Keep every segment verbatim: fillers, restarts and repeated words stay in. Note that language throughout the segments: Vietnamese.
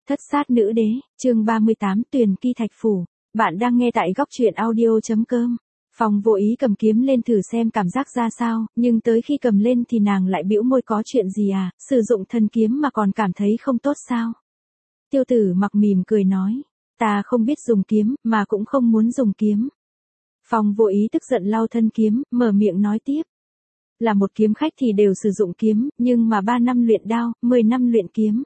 Thất sát nữ đế, chương ba mươi tám Tuyền Ki Thạch Phủ. Bạn đang nghe tại góc truyện audio.com. Phong vô ý cầm kiếm lên thử xem cảm giác ra sao, nhưng tới khi cầm lên thì nàng lại bĩu môi, có chuyện gì à, sử dụng thần kiếm mà còn cảm thấy không tốt sao? Tiêu Tử Mặc mỉm cười nói, ta không biết dùng kiếm, mà cũng không muốn dùng kiếm. Phong vô ý tức giận lau thân kiếm, mở miệng nói tiếp. Là một kiếm khách thì đều sử dụng kiếm, nhưng mà ba năm luyện đao, mười năm luyện kiếm.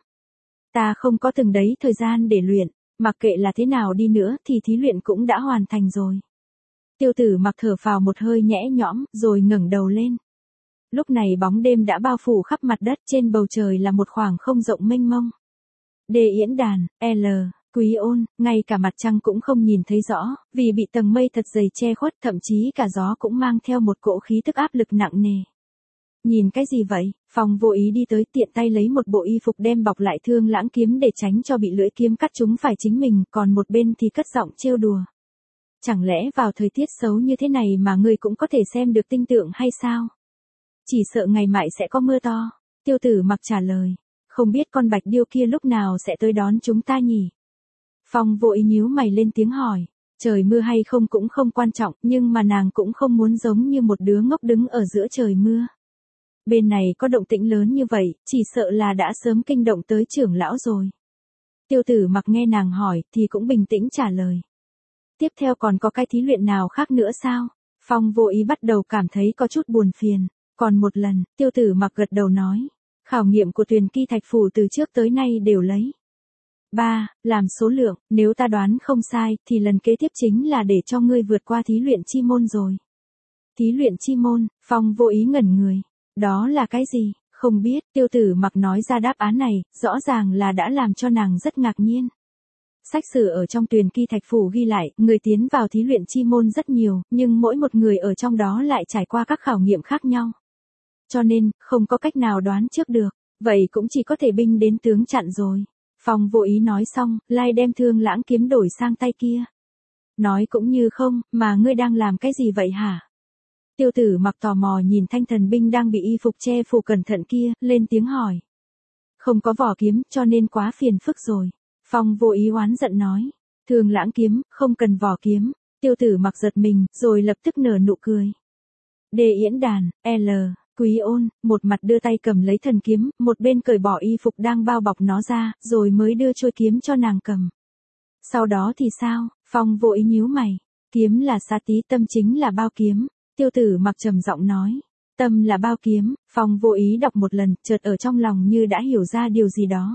Ta không có từng đấy thời gian để luyện, mặc kệ là thế nào đi nữa thì thí luyện cũng đã hoàn thành rồi. Tiêu Tử Mặc thở phào một hơi nhẽ nhõm, rồi ngẩng đầu lên. Lúc này bóng đêm đã bao phủ khắp mặt đất, trên bầu trời là một khoảng không rộng mênh mông. Đê Yễn Đàn, L, Quý Ôn, ngay cả mặt trăng cũng không nhìn thấy rõ, vì bị tầng mây thật dày che khuất, thậm chí cả gió cũng mang theo một cỗ khí tức áp lực nặng nề. Nhìn cái gì vậy? Phong vô ý đi tới, tiện tay lấy một bộ y phục đem bọc lại Thương Lãng kiếm để tránh cho bị lưỡi kiếm cắt trúng phải chính mình, còn một bên thì cất giọng trêu đùa. Chẳng lẽ vào thời tiết xấu như thế này mà ngươi cũng có thể xem được tinh tượng hay sao? Chỉ sợ ngày mai sẽ có mưa to. Tiêu Tử Mặc trả lời. Không biết con bạch điêu kia lúc nào sẽ tới đón chúng ta nhỉ? Phong vô ý nhíu mày lên tiếng hỏi. Trời mưa hay không cũng không quan trọng, nhưng mà nàng cũng không muốn giống như một đứa ngốc đứng ở giữa trời mưa. Bên này có động tĩnh lớn như vậy, chỉ sợ là đã sớm kinh động tới trưởng lão rồi. Tiêu Tử Mặc nghe nàng hỏi, thì cũng bình tĩnh trả lời. Tiếp theo còn có cái thí luyện nào khác nữa sao? Phong vô ý bắt đầu cảm thấy có chút buồn phiền. Còn một lần, Tiêu Tử Mặc gật đầu nói. Khảo nghiệm của Tuyền Ki Thạch Phủ từ trước tới nay đều lấy ba, làm số lượng, nếu ta đoán không sai, thì lần kế tiếp chính là để cho ngươi vượt qua thí luyện chi môn rồi. Thí luyện chi môn, Phong vô ý ngẩn người. Đó là cái gì? Không biết, Tiêu Tử Mặc nói ra đáp án này, rõ ràng là đã làm cho nàng rất ngạc nhiên. Sách sử ở trong Tuyền Ki Thạch Phủ ghi lại, người tiến vào thí luyện chi môn rất nhiều, nhưng mỗi một người ở trong đó lại trải qua các khảo nghiệm khác nhau. Cho nên, không có cách nào đoán trước được, vậy cũng chỉ có thể binh đến tướng chặn rồi. Phong vô ý nói xong, lai đem Thương Lãng kiếm đổi sang tay kia. Nói cũng như không, mà ngươi đang làm cái gì vậy hả? Tiêu Tử Mặc tò mò nhìn thanh thần binh đang bị y phục che phủ cẩn thận kia, lên tiếng hỏi. Không có vỏ kiếm, cho nên quá phiền phức rồi. Phong vô ý oán giận nói. Thương Lãng kiếm, không cần vỏ kiếm. Tiêu Tử Mặc giật mình, rồi lập tức nở nụ cười. Đê Yễn Đàn, L, Quý Ôn, một mặt đưa tay cầm lấy thần kiếm, một bên cởi bỏ y phục đang bao bọc nó ra, rồi mới đưa chuôi kiếm cho nàng cầm. Sau đó thì sao? Phong vô ý nhíu mày. Kiếm là xá tí, tâm chính là bao kiếm. Tiêu Tử Mặc trầm giọng nói. Tâm là bao kiếm. Phong vô ý đọc một lần, chợt ở trong lòng như đã hiểu ra điều gì đó.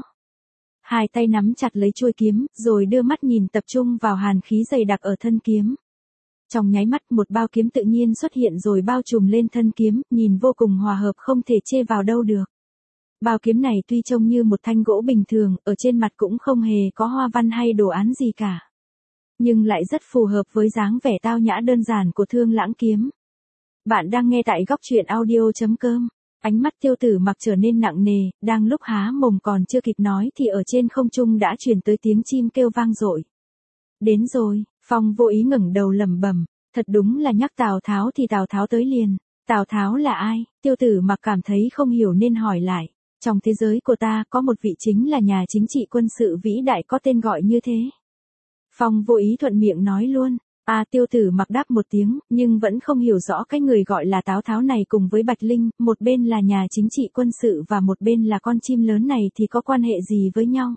Hai tay nắm chặt lấy chuôi kiếm, rồi đưa mắt nhìn tập trung vào hàn khí dày đặc ở thân kiếm. Trong nháy mắt một bao kiếm tự nhiên xuất hiện rồi bao trùm lên thân kiếm, nhìn vô cùng hòa hợp không thể chê vào đâu được. Bao kiếm này tuy trông như một thanh gỗ bình thường, ở trên mặt cũng không hề có hoa văn hay đồ án gì cả. Nhưng lại rất phù hợp với dáng vẻ tao nhã đơn giản của Thương Lãng kiếm. Bạn đang nghe tại góc truyện audio.com. Ánh mắt Tiêu Tử Mặc trở nên nặng nề, đang lúc há mồm còn chưa kịp nói thì ở trên không trung đã truyền tới tiếng chim kêu vang dội. Đến rồi. Phong vô ý ngẩng đầu lẩm bẩm, thật đúng là nhắc Tào Tháo thì Tào Tháo tới liền. Tào Tháo là ai? Tiêu Tử Mặc cảm thấy không hiểu nên hỏi lại. Trong thế giới của ta có một vị chính là nhà chính trị quân sự vĩ đại có tên gọi như thế. Phong vô ý thuận miệng nói luôn. À, Tiêu Tử Mặc đáp một tiếng, nhưng vẫn không hiểu rõ cái người gọi là Tào Tháo này cùng với Bạch Linh, một bên là nhà chính trị quân sự và một bên là con chim lớn này thì có quan hệ gì với nhau.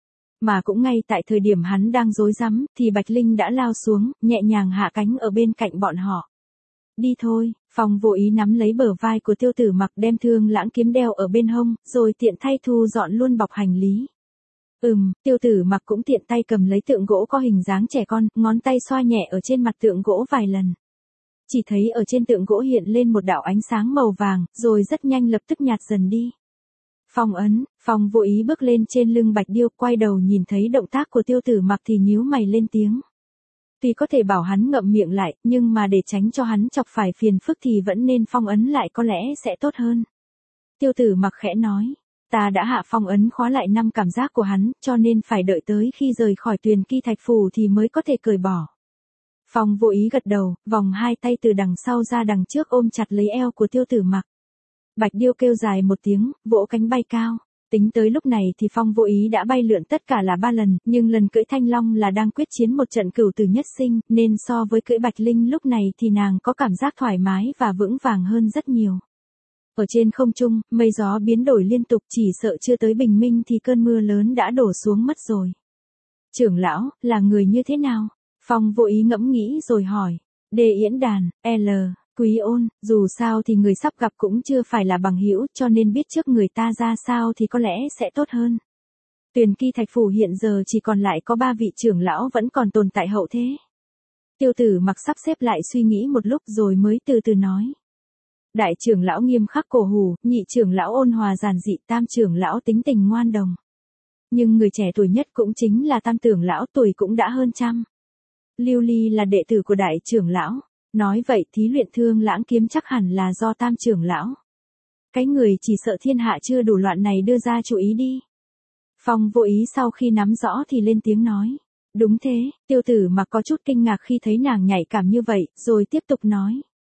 Mà cũng ngay tại thời điểm hắn đang rối rắm, thì Bạch Linh đã lao xuống, nhẹ nhàng hạ cánh ở bên cạnh bọn họ. Đi thôi. Phong vô ý nắm lấy bờ vai của Tiêu Tử Mặc đem Thương Lãng kiếm đeo ở bên hông, rồi tiện tay thu dọn luôn bọc hành lý. Ừm, Tiêu Tử Mặc cũng tiện tay cầm lấy tượng gỗ có hình dáng trẻ con, ngón tay xoa nhẹ ở trên mặt tượng gỗ vài lần. Chỉ thấy ở trên tượng gỗ hiện lên một đạo ánh sáng màu vàng, rồi rất nhanh lập tức nhạt dần đi. Phong ấn. Phong vô ý bước lên trên lưng bạch điêu, quay đầu nhìn thấy động tác của Tiêu Tử Mặc thì nhíu mày lên tiếng. Tuy có thể bảo hắn ngậm miệng lại, nhưng mà để tránh cho hắn chọc phải phiền phức thì vẫn nên phong ấn lại có lẽ sẽ tốt hơn. Tiêu Tử Mặc khẽ nói. Ta đã hạ phong ấn khóa lại năm cảm giác của hắn, cho nên phải đợi tới khi rời khỏi Tuyền Ki Thạch Phủ thì mới có thể cởi bỏ. Phong vô ý gật đầu, vòng hai tay từ đằng sau ra đằng trước ôm chặt lấy eo của Tiêu Tử Mặc. Bạch điêu kêu dài một tiếng, vỗ cánh bay cao. Tính tới lúc này thì Phong Vô Ý đã bay lượn tất cả là ba lần, nhưng lần cưỡi Thanh Long là đang quyết chiến một trận cửu tử nhất sinh, nên so với cưỡi Bạch Linh lúc này thì nàng có cảm giác thoải mái và vững vàng hơn rất nhiều. Ở trên không trung, mây gió biến đổi liên tục, chỉ sợ chưa tới bình minh thì cơn mưa lớn đã đổ xuống mất rồi. Trưởng lão, là người như thế nào? Phong Vô Ý ngẫm nghĩ rồi hỏi. Đê Yễn Đàn, L. Quý Ôn, dù sao thì người sắp gặp cũng chưa phải là bằng hữu, cho nên biết trước người ta ra sao thì có lẽ sẽ tốt hơn. Tuyền Ki Thạch Phủ hiện giờ chỉ còn lại có ba vị trưởng lão vẫn còn tồn tại hậu thế. Tiêu Tử Mặc sắp xếp lại suy nghĩ một lúc rồi mới từ từ nói. Đại trưởng lão nghiêm khắc cổ hủ, nhị trưởng lão ôn hòa giản dị, tam trưởng lão tính tình ngoan đồng. Nhưng người trẻ tuổi nhất cũng chính là tam trưởng lão, tuổi cũng đã hơn trăm. Lưu Ly là đệ tử của đại trưởng lão. Nói vậy thí luyện Thương Lãng Kiếm chắc hẳn là do tam trưởng lão. Cái người chỉ sợ thiên hạ chưa đủ loạn này đưa ra chú ý đi. Phong Vô Ý sau khi nắm rõ thì lên tiếng nói. Đúng thế, Tiêu Tử Mặc có chút kinh ngạc khi thấy nàng nhạy cảm như vậy, rồi tiếp tục nói.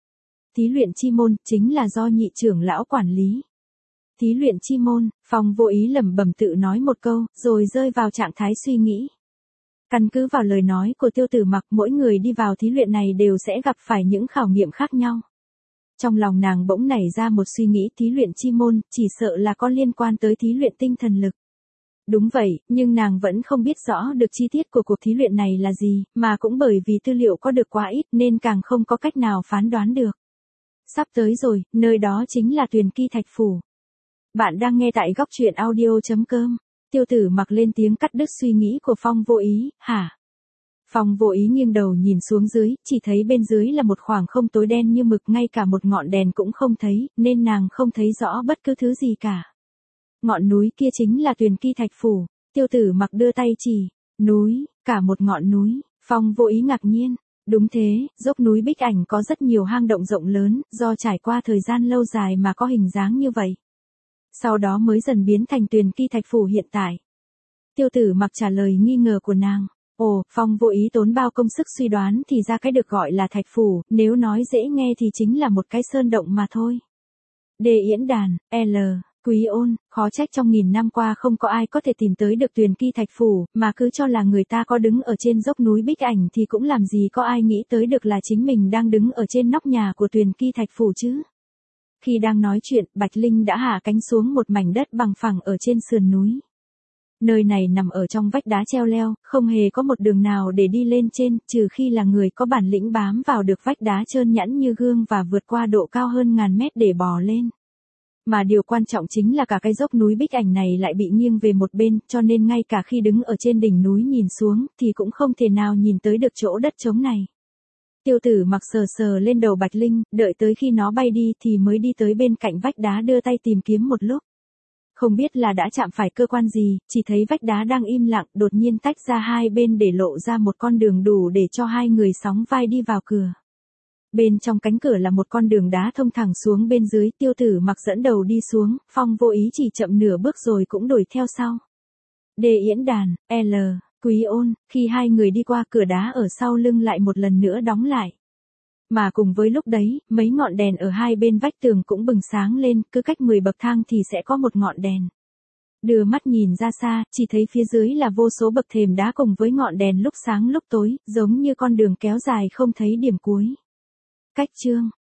Thí luyện chi môn chính là do nhị trưởng lão quản lý. Thí luyện chi môn, Phong Vô Ý lẩm bẩm tự nói một câu, rồi rơi vào trạng thái suy nghĩ. Căn cứ vào lời nói của Tiêu Tử Mặc, mỗi người đi vào thí luyện này đều sẽ gặp phải những khảo nghiệm khác nhau. Trong lòng nàng bỗng nảy ra một suy nghĩ, thí luyện chi môn, chỉ sợ là có liên quan tới thí luyện tinh thần lực. Đúng vậy, nhưng nàng vẫn không biết rõ được chi tiết của cuộc thí luyện này là gì, mà cũng bởi vì tư liệu có được quá ít nên càng không có cách nào phán đoán được. Sắp tới rồi, nơi đó chính là Tuyền Ki Thạch Phủ. Bạn đang nghe tại góc truyện audio chấm com. Tiêu Tử Mặc lên tiếng cắt đứt suy nghĩ của Phong Vô Ý, hả? Phong Vô Ý nghiêng đầu nhìn xuống dưới, chỉ thấy bên dưới là một khoảng không tối đen như mực, ngay cả một ngọn đèn cũng không thấy, nên nàng không thấy rõ bất cứ thứ gì cả. Ngọn núi kia chính là Tuyền Ki Thạch Phủ. Tiêu Tử Mặc đưa tay chỉ. Núi, cả một ngọn núi. Phong Vô Ý ngạc nhiên. Đúng thế, dốc núi Bích Ảnh có rất nhiều hang động rộng lớn, do trải qua thời gian lâu dài mà có hình dáng như vậy. Sau đó mới dần biến thành Tuyền Ki Thạch Phủ hiện tại. Tiêu Tử Mặc trả lời nghi ngờ của nàng. Ồ, Phong Vô Ý tốn bao công sức suy đoán thì ra cái được gọi là Thạch Phủ, nếu nói dễ nghe thì chính là một cái sơn động mà thôi. Đê Yễn Đàn, L. Quý Ôn, khó trách trong nghìn năm qua không có ai có thể tìm tới được Tuyền Ki Thạch Phủ, mà cứ cho là người ta có đứng ở trên dốc núi Bích Ảnh thì cũng làm gì có ai nghĩ tới được là chính mình đang đứng ở trên nóc nhà của Tuyền Ki Thạch Phủ chứ. Khi đang nói chuyện, Bạch Linh đã hạ cánh xuống một mảnh đất bằng phẳng ở trên sườn núi. Nơi này nằm ở trong vách đá treo leo, không hề có một đường nào để đi lên trên, trừ khi là người có bản lĩnh bám vào được vách đá trơn nhẵn như gương và vượt qua độ cao hơn ngàn mét để bò lên. Mà điều quan trọng chính là cả cái dốc núi Bích Ảnh này lại bị nghiêng về một bên, cho nên ngay cả khi đứng ở trên đỉnh núi nhìn xuống, thì cũng không thể nào nhìn tới được chỗ đất trống này. Tiêu Tử Mặc sờ sờ lên đầu Bạch Linh, đợi tới khi nó bay đi thì mới đi tới bên cạnh vách đá đưa tay tìm kiếm một lúc. Không biết là đã chạm phải cơ quan gì, chỉ thấy vách đá đang im lặng, đột nhiên tách ra hai bên để lộ ra một con đường đủ để cho hai người sóng vai đi vào cửa. Bên trong cánh cửa là một con đường đá thông thẳng xuống bên dưới, Tiêu Tử Mặc dẫn đầu đi xuống, Phong Vô Ý chỉ chậm nửa bước rồi cũng đuổi theo sau. Đê Yễn Đàn, L. Quý Ôn, khi hai người đi qua, cửa đá ở sau lưng lại một lần nữa đóng lại. Mà cùng với lúc đấy, mấy ngọn đèn ở hai bên vách tường cũng bừng sáng lên, cứ cách mười bậc thang thì sẽ có một ngọn đèn. Đưa mắt nhìn ra xa, chỉ thấy phía dưới là vô số bậc thềm đá cùng với ngọn đèn lúc sáng lúc tối, giống như con đường kéo dài không thấy điểm cuối. Cách chương